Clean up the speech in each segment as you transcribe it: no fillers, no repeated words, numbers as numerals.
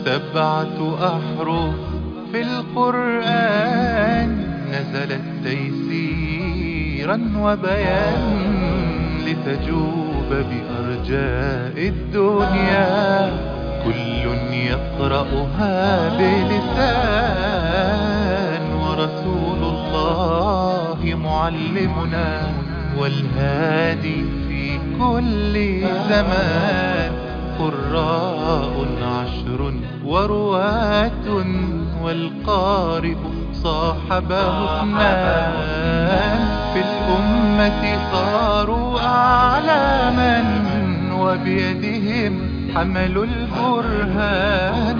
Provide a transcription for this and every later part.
7 أحرف في القرآن نزلت تيسيرا وبيان لتجوب بأرجاء الدنيا، كل يقرأها بلسان، ورسول الله معلمنا والهادي في كل زمان. قراء 10 ورواة والقارئ صاحبه 2، في الأمة صاروا أعلاما وبيدهم حملوا البرهان.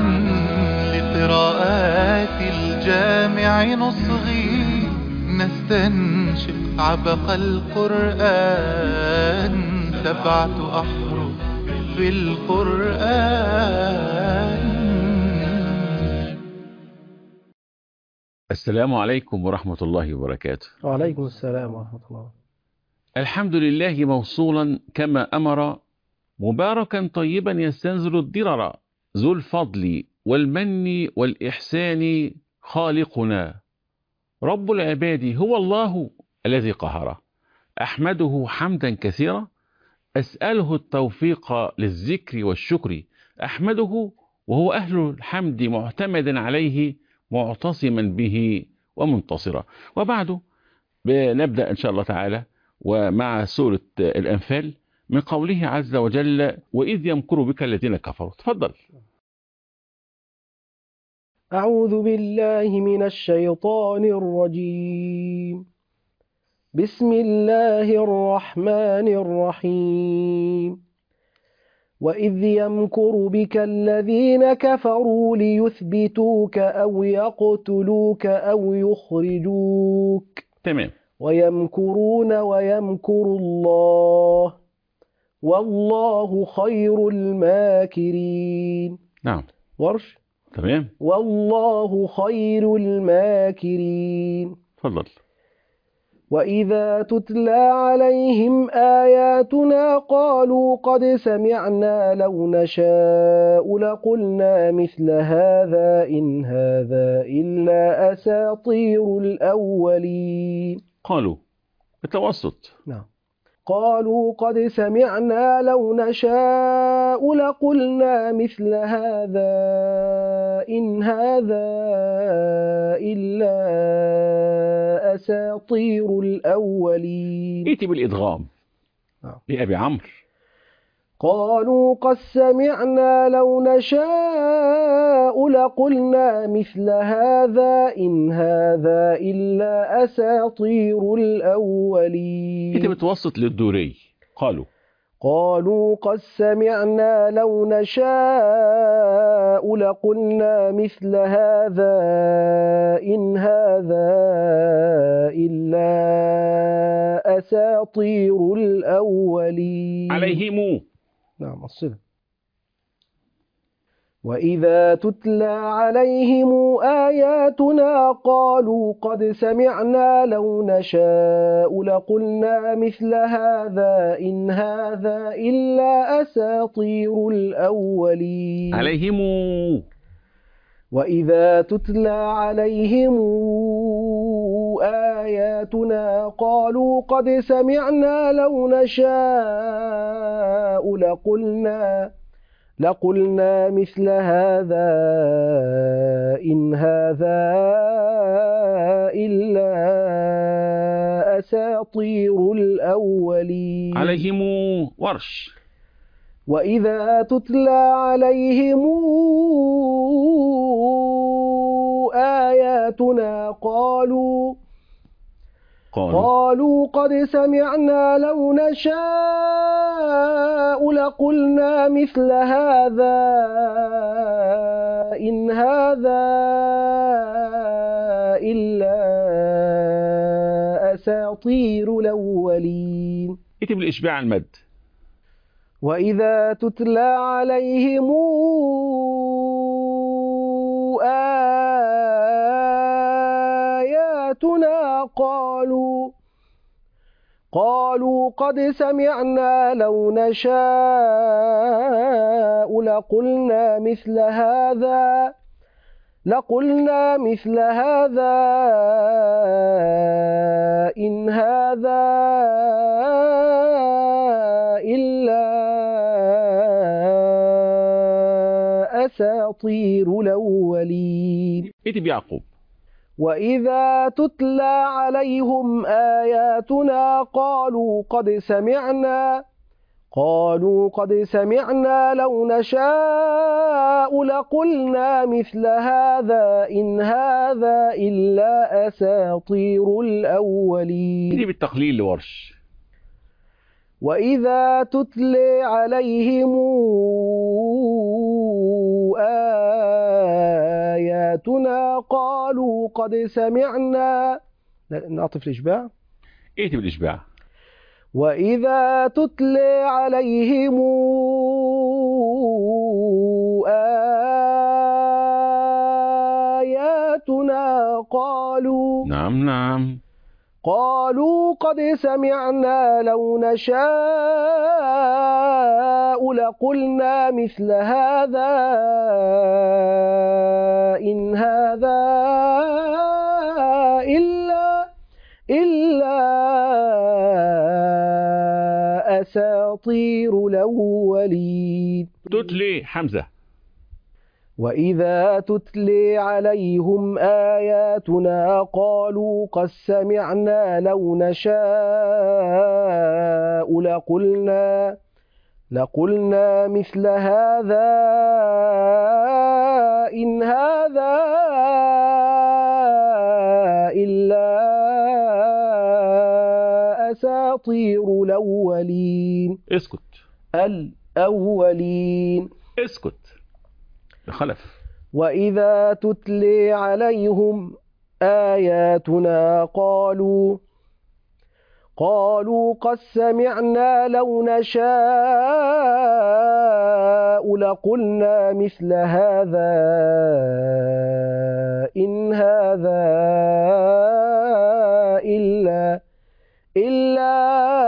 لقراءات الجامع نصغي نستنشق عبق القرآن، 7 أحرف في القرآن. السلام عليكم ورحمة الله وبركاته. وعليكم السلام ورحمة الله. الحمد لله موصولا كما أمر، مباركا طيبا يستنزل الضرر، ذو الفضل والمن والإحسان خالقنا، رب العباد هو الله الذي قهر. أحمده حمدا كثيرا، أسأله التوفيق للذكر والشكر. أحمده وهو أهل الحمد معتمدا عليه، معتصما به ومنتصرا. وبعد نبدأ إن شاء الله تعالى ومع سورة الأنفال من قوله عز وجل: وإذ يمكر بك الذين كفروا. تفضل. أعوذ بالله من الشيطان الرجيم. بسم الله الرحمن الرحيم. وإذ يمكر بك الذين كفروا ليثبتوك أو يقتلوك أو يخرجوك. تمام. ويمكرون ويمكر الله والله خير الماكرين. نعم. ورش. تمام. والله خير الماكرين. تفضل. وإذا تتلى عليهم آياتنا قالوا قد سمعنا لو نشاء لقلنا مثل هذا إن هذا إلا أساطير الأولين. قالوا بالتوسط. نعم. قالوا قد سمعنا لو نشاء لقلنا مثل هذا إن هذا إلا أساطير الأولين. ائتي بالإدغام لأبي عمرو. قالوا قد سمعنا لو نشاء لقلنا مثل هذا إن هذا إلا أساطير الأولين. ائتي بالتوسط للدوري. قالوا قد سمعنا لو نشاء لقلنا مثل هذا إن هذا إلا أساطير الأولين. عليهم. نعم الصلة. وإذا تتلى عليهم آياتنا قالوا قد سمعنا لو نشاء لقلنا مثل هذا إن هذا إلا أساطير الأولين. عليهم. وإذا تتلى عليهم آياتنا قالوا قد سمعنا لو نشاء لقلنا مثل هذا إن هذا إلا أساطير الأولين. عليهم. ورش. وإذا تتلى عليهم آياتنا قالوا قد سمعنا لو نشاء لقلنا مثل هذا إن هذا إلا أساطير الأولين. ائتي بالإشباع المد. وإذا تتلى عليهم آياتنا قالوا قد سمعنا لو نشاء لقلنا مثل هذا إن هذا إلا أساطير الأولين. اكتب يعقوب. وإذا تتلى عليهم آياتنا قالوا قد سمعنا لو نشاء لقلنا مثل هذا إن هذا إلا أساطير الأولين. اكتب التقليل لورش. وإذا تتلى عليهم آياتنا قالوا قد سمعنا. نعطف الإشباع. اكتب الإشباع. وإذا تتلى عليهم آياتنا نعم قالوا قد سمعنا لو نشاء لقلنا مثل هذا إن هذا إلا أساطير الأولين. تتلي حمزة. وإذا تتلي عليهم آياتنا قالوا قد سمعنا لو نشاء لقلنا مثل هذا إن هذا إلا أساطير الأولين. اسكت. الأولين. اسكت. خلف. وإذا تتلي عليهم آياتنا قالوا قد سمعنا لو نشاء لقلنا مثل هذا إن هذا إلا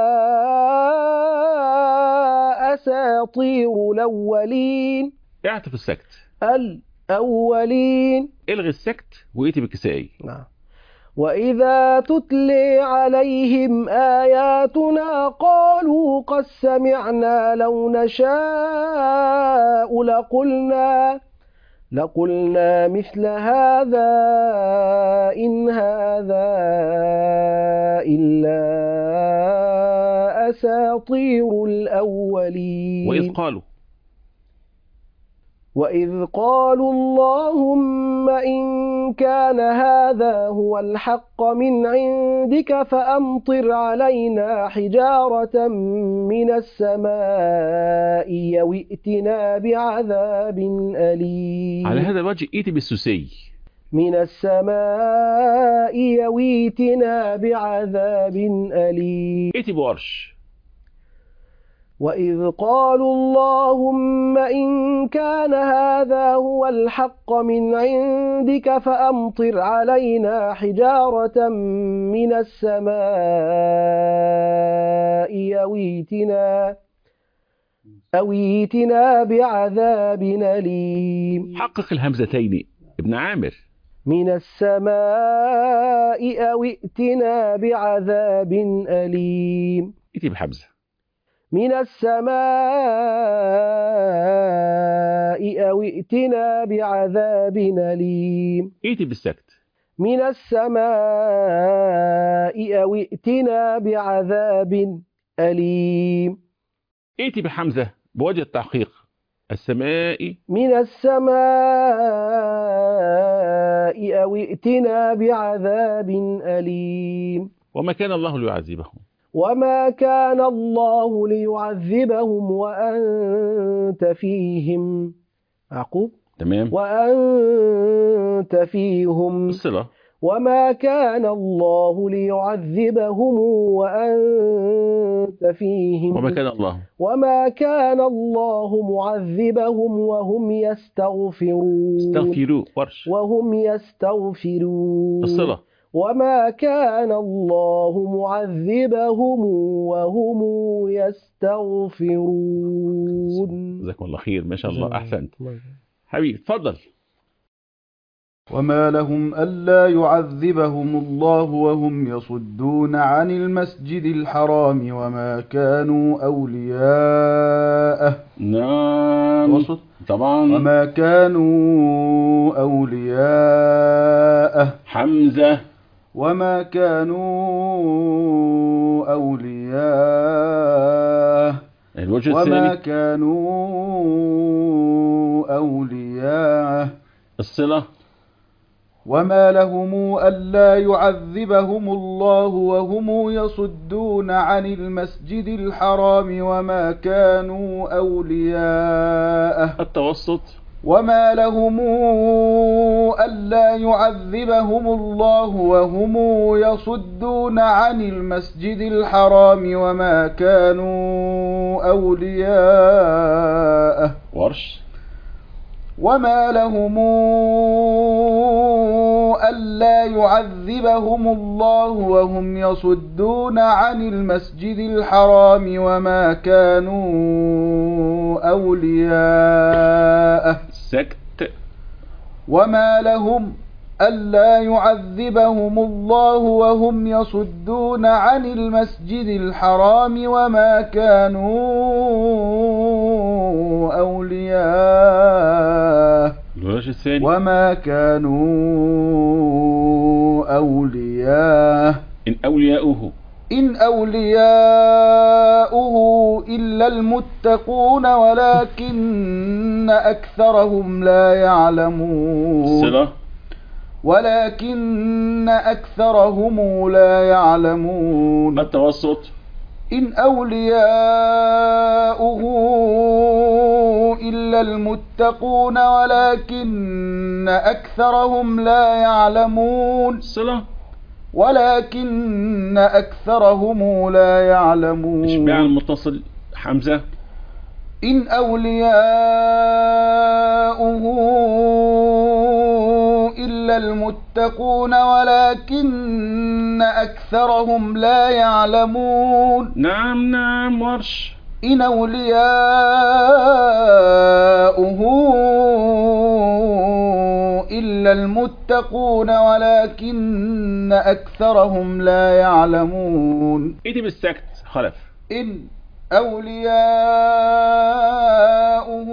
أساطير الأولين. اعطف السكت. الأولين. الغي السكت وإيتي بالكسائي. نعم. وإذا تتلي عليهم آياتنا قالوا قد سمعنا لو نشاء لقلنا مثل هذا إن هذا إلا أساطير الأولين. وإذ قالوا اللهم إن كان هذا هو الحق من عندك فأمطر علينا حجارة من السماء أو ائتنا بعذاب أليم. على هذا الوجه إيتي بالسوسي. من السماء أو ائتنا بعذاب أليم. إيتي بورش. وإذ قالوا اللهم إن كان هذا هو الحق من عندك فأمطر علينا حجارة من السماء أو ائتنا بعذاب أليم. حقق الهمزتين ابن عامر. من السماء أو ائتنا بعذاب أليم. إيتي بحمزة. من السماء أو ائتنا بعذاب أليم. إيتي بالسكت. من السماء أو ائتنا بعذاب أليم. إيتي بحمزة بوجه التحقيق. السماء. من السماء أو ائتنا بعذاب أليم. وما كان الله ليعذبهم. وما كان الله ليعذبهم وأنت فيهم. يعقوب. تمام. وأنت فيهم. الصلة. وما كان الله ليعذبهم وأنت فيهم. وما كان الله معذبهم وهم يستغفرون. استغفروا ورش. وهم يستغفرون. الصلة. وما كان الله معذبهم وهم يستغفرون. جزاكم الله خير، ما شاء الله، أحسنت حبيبي، اتفضل. وما لهم ألا يعذبهم الله وهم يصدون عن المسجد الحرام وما كانوا أولياءه. نعم طبعا. وما كانوا أولياءه. حمزة. وما كانوا أولياءه. الوجه وما الثاني. كانوا أولياءه. الصلة. وما لهم ألا يعذبهم الله وهم يصدون عن المسجد الحرام وما كانوا أولياءه. التوسط. وما لهم ألا يعذبهم الله وهم يصدون عن المسجد الحرام وما كانوا أولياءه. ورش. وما لهم ألا يعذبهم الله وهم يصدون عن المسجد الحرام وما كانوا أولياءه. سكت. وما لهم ألا يعذبهم الله وهم يصدون عن المسجد الحرام وما كانوا أولياءه. الوجه الثاني. وما كانوا أولياءه. إن أولياؤه. إن أولياؤه إلا المتقون ولكن أكثرهم لا يعلمون. الصلة. ولكن أكثرهم لا يعلمون. التوسط. إن أولياؤه إلا المتقون ولكن أكثرهم لا يعلمون. الصلة. ولكن أكثرهم لا يعلمون. إشباع المتصل. حمزة. إن أولياؤه إلا المتقون ولكن أكثرهم لا يعلمون. نعم نعم. ورش. إن أولياؤه إلا المتقون ولكن أكثرهم لا يعلمون. إيدي بالسكت. خلف. إن أولياؤه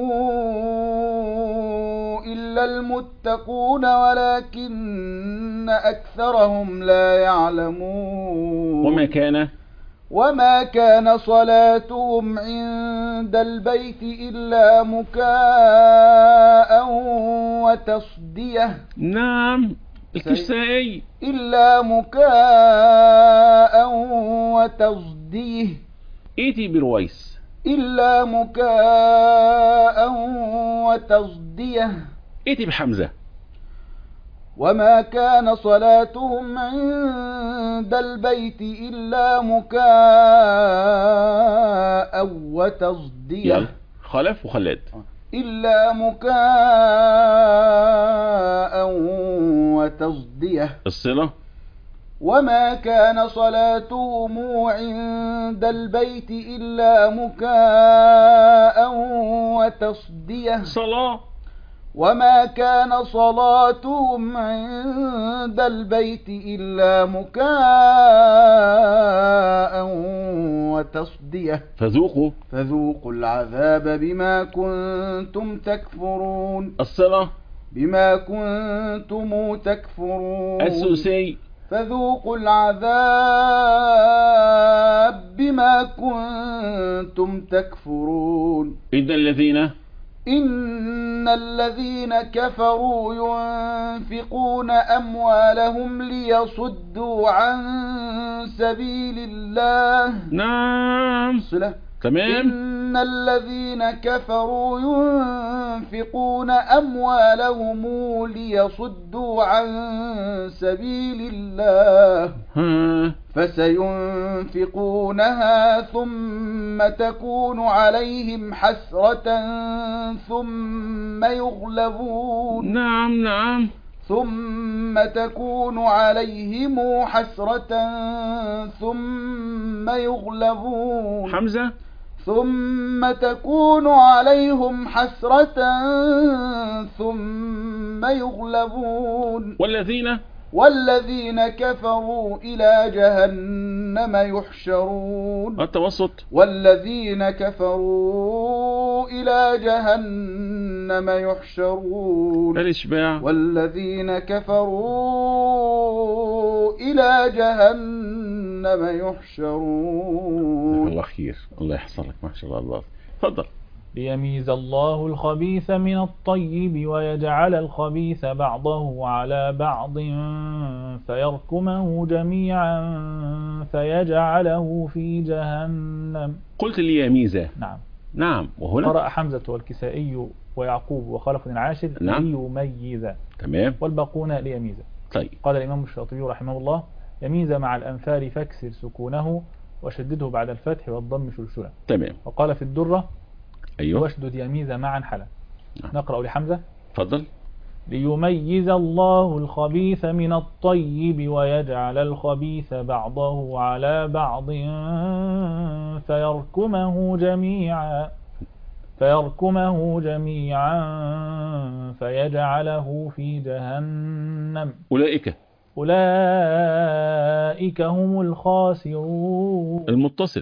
إلا المتقون ولكن أكثرهم لا يعلمون. وما كان صلاتهم عند البيت إلا مكاء وتصدية. نعم. الكسائي. إلا مكاء وتصديه. إيتي برويس. إلا مكاء وتصديه. إيتي بحمزة. وما كان صلاتهم عند البيت إلا مكاء وتصدية. يلا خلف وخلاد. إلا مكاء وتصدية. الصلة. وما كان صلاتهم عند البيت إلا مكاء وتصدية. صلاة. وما كان صلاتهم عند البيت إلا مكاء وتصدية. فذوقوا العذاب بما كنتم تكفرون. الصلاة. بما كنتم تكفرون. السوسي. فذوقوا العذاب بما كنتم تكفرون. إن الذين كفروا ينفقون أموالهم ليصدوا عن سبيل الله. نعم. تمام. إن الذين كفروا ينفقون أموالهم ليصدوا عن سبيل الله فسينفقونها ثم تكون عليهم حسرة ثم يغلبون. نعم. ثم تكون عليهم حسرة ثم يغلبون. حمزة. ثم تكون عليهم حسرة ثم يغلبون. والذين كفروا إلى جهنم يحشرون. التوسط. والذين كفروا إلى جهنم يحشرون. الإشباع. والذين كفروا إلى جهنم يحشرون. الله خير، الله يحصلك، ما شاء الله. تفضل. ليميز الله الخبيث من الطيب ويجعل الخبيث بعضه على بعض فيركمه جميعا فيجعله في جهنم. قلت ليميز. نعم. وهنا قرأ حمزة والكسائي ويعقوب وخلف العاشر. نعم. ليميز. تمام. والباقون ليميز. طيب. قال الإمام الشاطبي رحمه الله: يميز مع الأنفال فاكسر سكونه وشدده بعد الفتح والضم شلشلا. تمام. وقال في الدرة: أيوه. واشدد يميز معا حلا. نقرأ لحمزة. تفضل. ليميز الله الخبيث من الطيب ويجعل الخبيث بعضه على بعض فيركمه جميعا فيجعله في جهنم. أولئك هم الخاسرون. المتصل.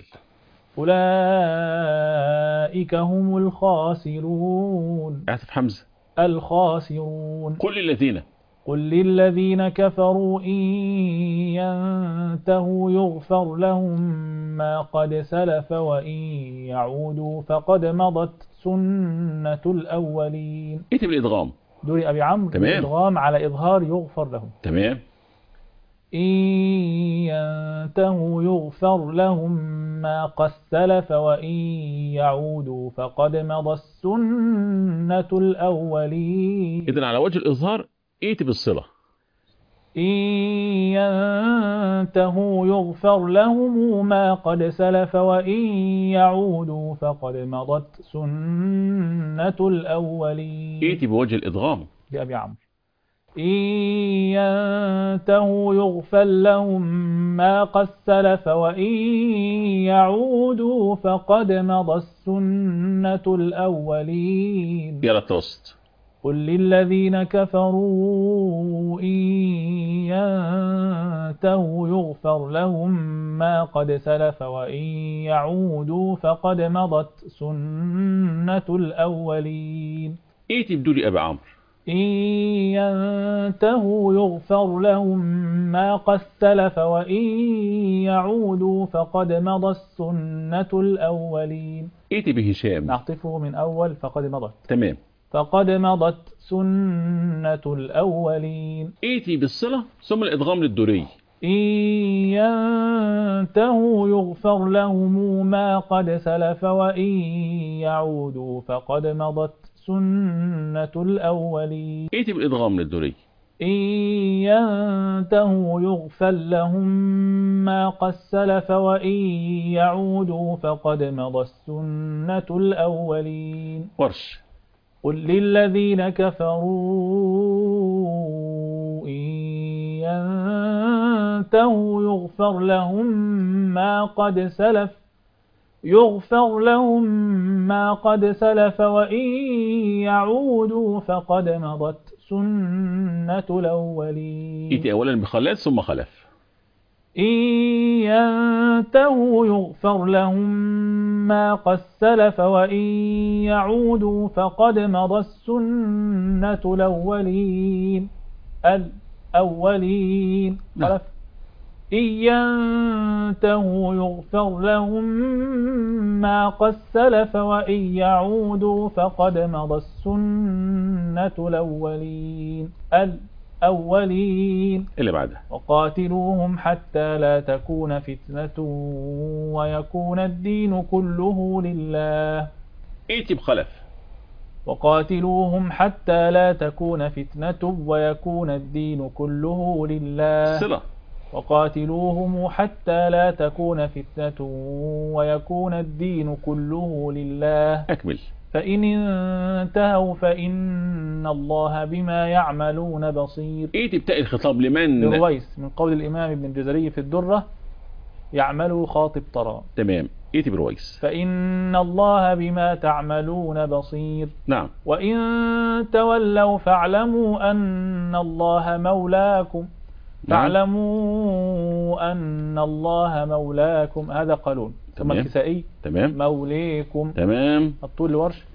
أولئك هم الخاسرون. اعتف حمزة. الخاسرون. قل للذين كفروا إن ينتهوا يغفر لهم ما قد سلف وإن يعودوا فقد مضت سنة الأولين. ائت بالإدغام. دوري أبي عمرو. الإدغام على إظهار يغفر لهم. تمام. إن ينتهوا يغفر لهم ما قد سلف وإن يعودوا فقد مضت سنة الأولين. إذن على وجه الإظهار ائت بالصلة. إن ينتهوا يغفر لهم ما قد سلف وإن يعودوا فقد مضت سنة الأولين. ائت بوجه الإدغام. لأبي عمرو. إن ينتهوا يغفر لهم ما قد سلف وإن يعودوا فقد مضت سنة الأولين. يلا التوسط. قل للذين كفروا إن ينتهوا يغفر لهم ما قد سلف وإن يعودوا فقد مضت سنة الأولين. ائت بدون أبي عمرو. إن ينتهوا يغفر لهم ما قد سلف وإن يعودوا فقد مضت سنة الأولين. ائت بهشام. نعطفه من أول فقد مضت. تمام. فقد مضت سنة الأولين. ائت بالصلة ثم الإدغام للدوري. إن ينتهوا يغفر لهم ما قد سلف وإن يعودوا فقد مضت سنة الأولين. ائت بالإدغام للدوري. إن ينتهوا يغفر لهم ما قد سلف وإن يعودوا فقد مضت سنة الأولين. ورش. قل للذين كفروا إن ينتهوا يغفر لهم ما قد سلف وإن يعودوا فقد مضت سنة الأولين. ائت أولا بخلات ثم خلف. إن ينتهوا يغفر لهم ما قد سلف وإن يعودوا فقد مضت سنة الأولين. خلف. إن ينتهوا يغفر لهم ما قد سلف وإن يعودوا فقد مضت سنة الأولين. اللي بعدها. وقاتلوهم حتى لا تكون فتنة ويكون الدين كله لله. ائت بخلف. وقاتلوهم حتى لا تكون فتنة ويكون الدين كله لله. صلة. وقاتلوهم حتى لا تكون فتنة ويكون الدين كله لله. أكمل. فإن انتهوا فإن الله بما يعملون بصير. إيه بتاء الخطاب لمن؟ لرويس، من قول الإمام ابن الجزري في الدرة: يعمل خاطب ترى. تمام. إيه برويس؟ فإن الله بما تعملون بصير. نعم. وإن تولوا فاعلموا أن الله مولاكم. فاعلموا أن الله مولاكم. هذا قالون. ثم الكسائي: تمام. موليكم. تمام. الطول لورش: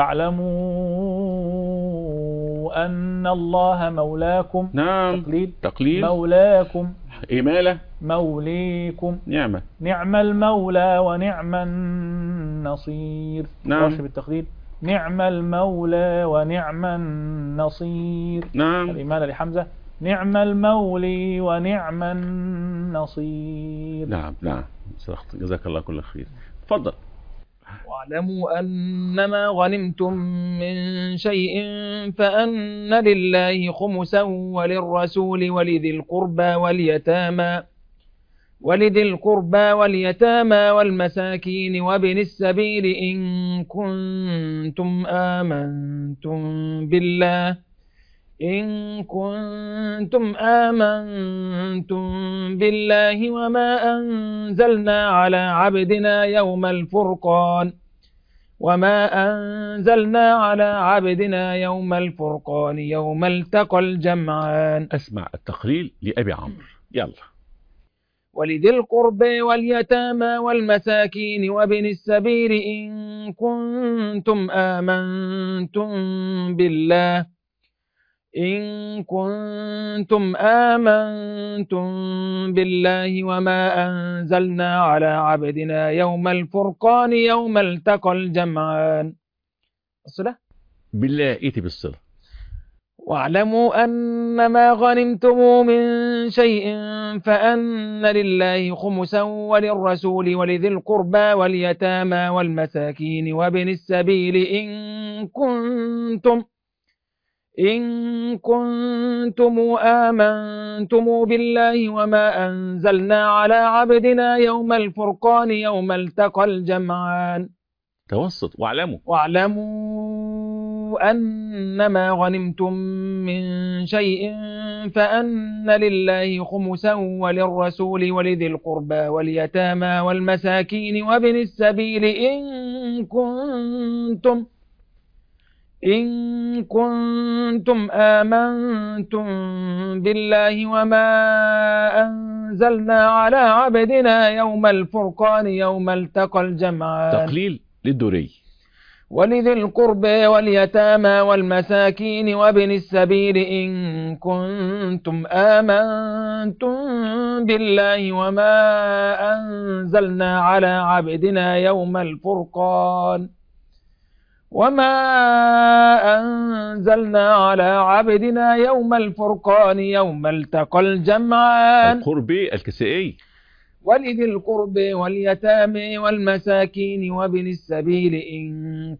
فاعلموا أن الله مولاكم. نعم. تقليل. مولاكم. إمالة. موليكم. نعمة. نعم المولى ونعم النصير. نعم. ورش بالتقليل: نعم المولى ونعم النصير. نعم. الإمالة لحمزة: نعم المولي ونعم النصير. نعم نعم، صدقت، جزاك الله كل خير. تفضل. واعلموا أنما غنمتم من شيء فأن لله خمسا وللرسول ولذي القربى واليتامى والمساكين وابن السبيل إن كنتم آمنتم بالله وما أنزلنا على عبدنا يوم الفرقان يوم التقى الجمعان. أسمع التقليل لأبي عمرو. يلا. ولذي القربى واليتامى والمساكين وابن السبيل إن كنتم آمنتم بالله وما أنزلنا على عبدنا يوم الفرقان يوم التقى الجمعان. الصلة بالله. إيتي بالصلة. واعلموا أنما غنمتم من شيء فأن لله خمسا وللرسول ولذي القربى واليتامى والمساكين وابن السبيل إن كنتم آمنتم بالله وما أنزلنا على عبدنا يوم الفرقان يوم التقى الجمعان. توسط. واعلموا أنما غنمتم من شيء فأن لله خمسا وللرسول ولذي القربى واليتامى والمساكين وابن السبيل إن كنتم آمنتم بالله وما أنزلنا على عبدنا يوم الفرقان يوم التقى الجمعان. تقليل للدوري. ولذي القربى واليتامى والمساكين وابن السبيل إن كنتم آمنتم بالله وما أنزلنا على عبدنا يوم الفرقان يوم التقى الجمعان. القربى الكسائي. ولذي القربى واليتامى والمساكين وابن السبيل إن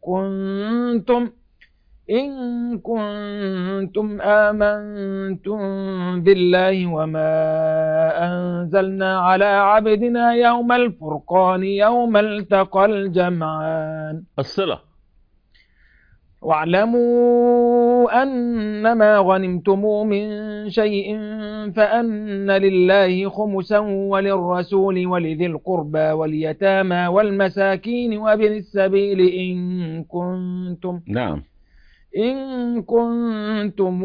كنتم آمنتم بالله وما أنزلنا على عبدنا يوم الفرقان يوم التقى الجمعان. الصلة. واعلموا أنما غنمتم من شيء فأن لله خمسا وللرسول ولذي القربى واليتامى والمساكين وابن السبيل إن كنتم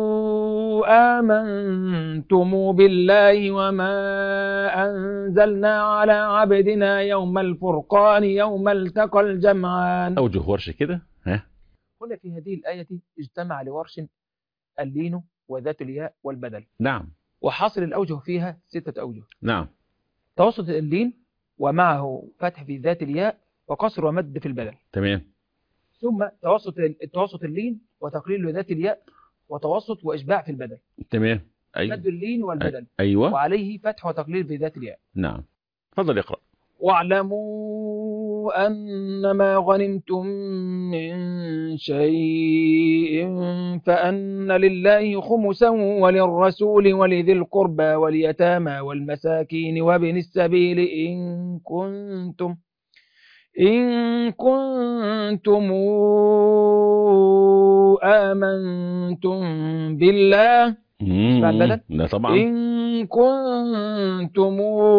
آمنتم بالله وما أنزلنا على عبدنا يوم الفرقان يوم التقى الجمعان. أوجه ورش كده. هنا في هذه الآية اجتمع لورش اللين وذات الياء والبدل. نعم. وحاصل الأوجه فيها 6 أوجه. نعم. توسط اللين ومعه فتح في ذات الياء وقصر ومد في البدل. تمام. ثم توسط اللين وتقليل ذات الياء وتوسط وإشباع في البدل. تمام. أيوة. مد اللين والبدل. أيوة. وعليه فتح وتقليل في ذات الياء. نعم. تفضل اقرأ. واعلموا أنما غنمتم من شيء فأن لله خمسا وللرسول ولذي القربى واليتامى والمساكين وابن السبيل إن كنتم آمنتم بالله بعد بدل لا طبعا. إن كنتم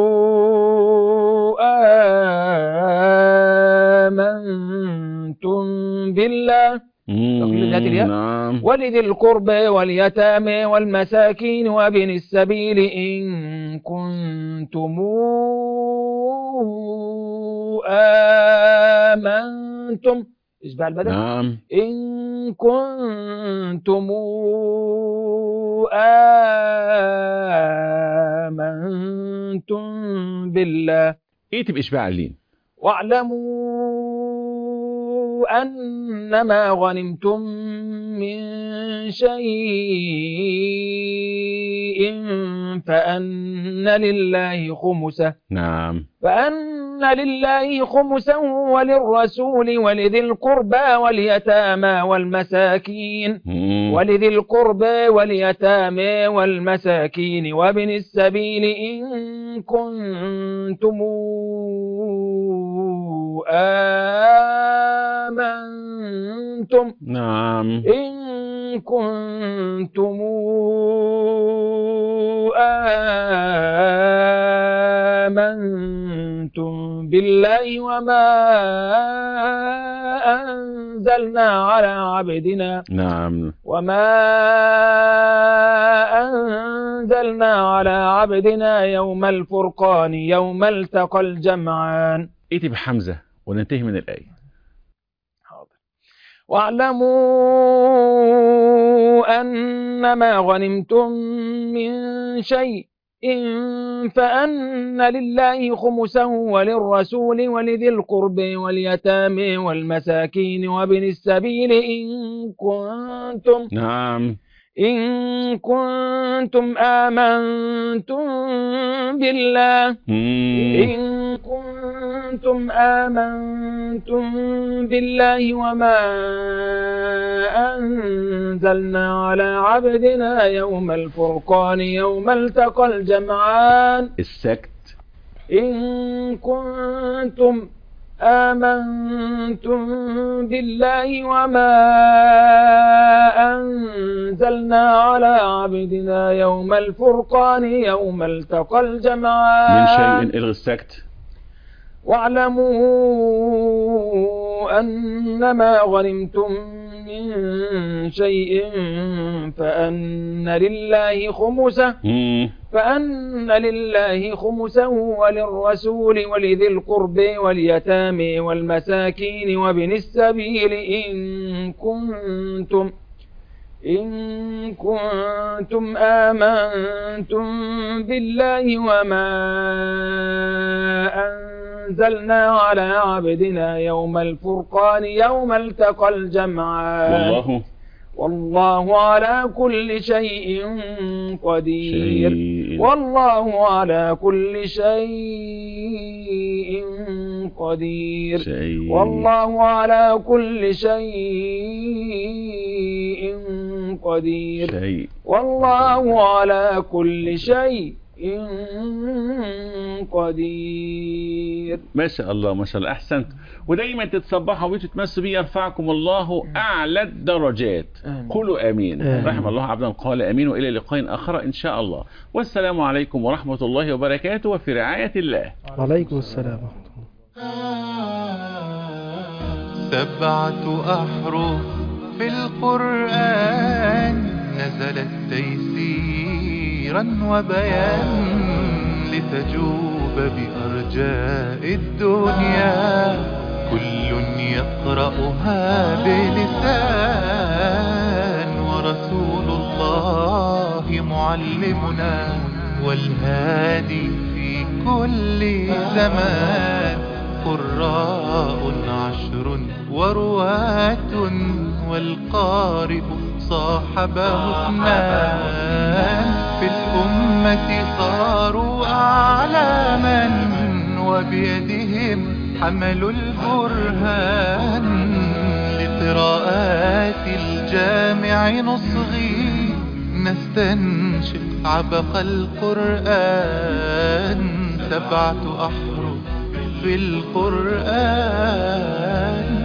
آمنتم بالله نعم. ولذي القربى واليتامى والمساكين وابن السبيل إن كنتم آمنتم إشباع البدل نعم. إن كنتم آمنتم بالله ايه تبقى اشباع اللين. واعلموا أنما غنمتم من شيء فأن لله خمسه. نعم. فأن لله خمسه وللرسول ولذي القربى واليتامى والمساكين ولذي القربى واليتامى والمساكين وابن السبيل إن كنتم آمنتم. نعم. إن كنتم آمنتم بالله وما أنزلنا على عبدنا. نعم. وما أنزلنا على عبدنا يوم الفرقان يوم التقى الجمعان. ايه تبقى حمزة وننتهي من الآية. حاضر. واعلموا أنما غنمتم من شيء فأن لله خمسه وللرسول ولذي القرب واليتامى والمساكين وابن السبيل إن كنتم. نعم. إن كنتم آمنتم بالله. إن كنتم آمنتم بالله وما أنزلنا على عبدنا يوم الفرقان يوم التقى الجمعان. السكت. إن كنتم آمنتم بالله وما أنزلنا على عبدنا يوم الفرقان يوم التقى الجمعان. من شيء إلغي السكت. واعلموا أنما غنمتم من شيء فأن لله خمسه وللرسول ولذي القرب واليتامى والمساكين وابن السبيل إن كنتم آمنتم بالله وما أنزلنا على عبدنا يوم الفرقان يوم التقى الجمعان. والله على كل شيء قدير. والله على كل شيء قدير. والله على كل شيء قدير. والله على كل شيء قدير. ما شاء الله ما شاء الله. أحسنت. ودايما تتصبحوا وتتمسوا بي يرفعكم الله أعلى الدرجات. قولوا آمين. رحم الله عبدا قال آمين. وإلى لقاء آخر إن شاء الله. والسلام عليكم ورحمة الله وبركاته وفي رعاية الله. وعليكم السلام ورحمة الله. 7 أحرف في القرآن نزلت تيسيرا وبيان لتجوب بأرجاء الدنيا كل يقرأها بلسان ورسول الله معلمنا والهادي في كل زمان قراء 10 ورواة والقارئ صاحبه 2 في الأمة صاروا أعلاما وبيدهم حملوا البرهان لقراءات الجامع نصغي نستنشق عبق القرآن 7 أحرف في القرآن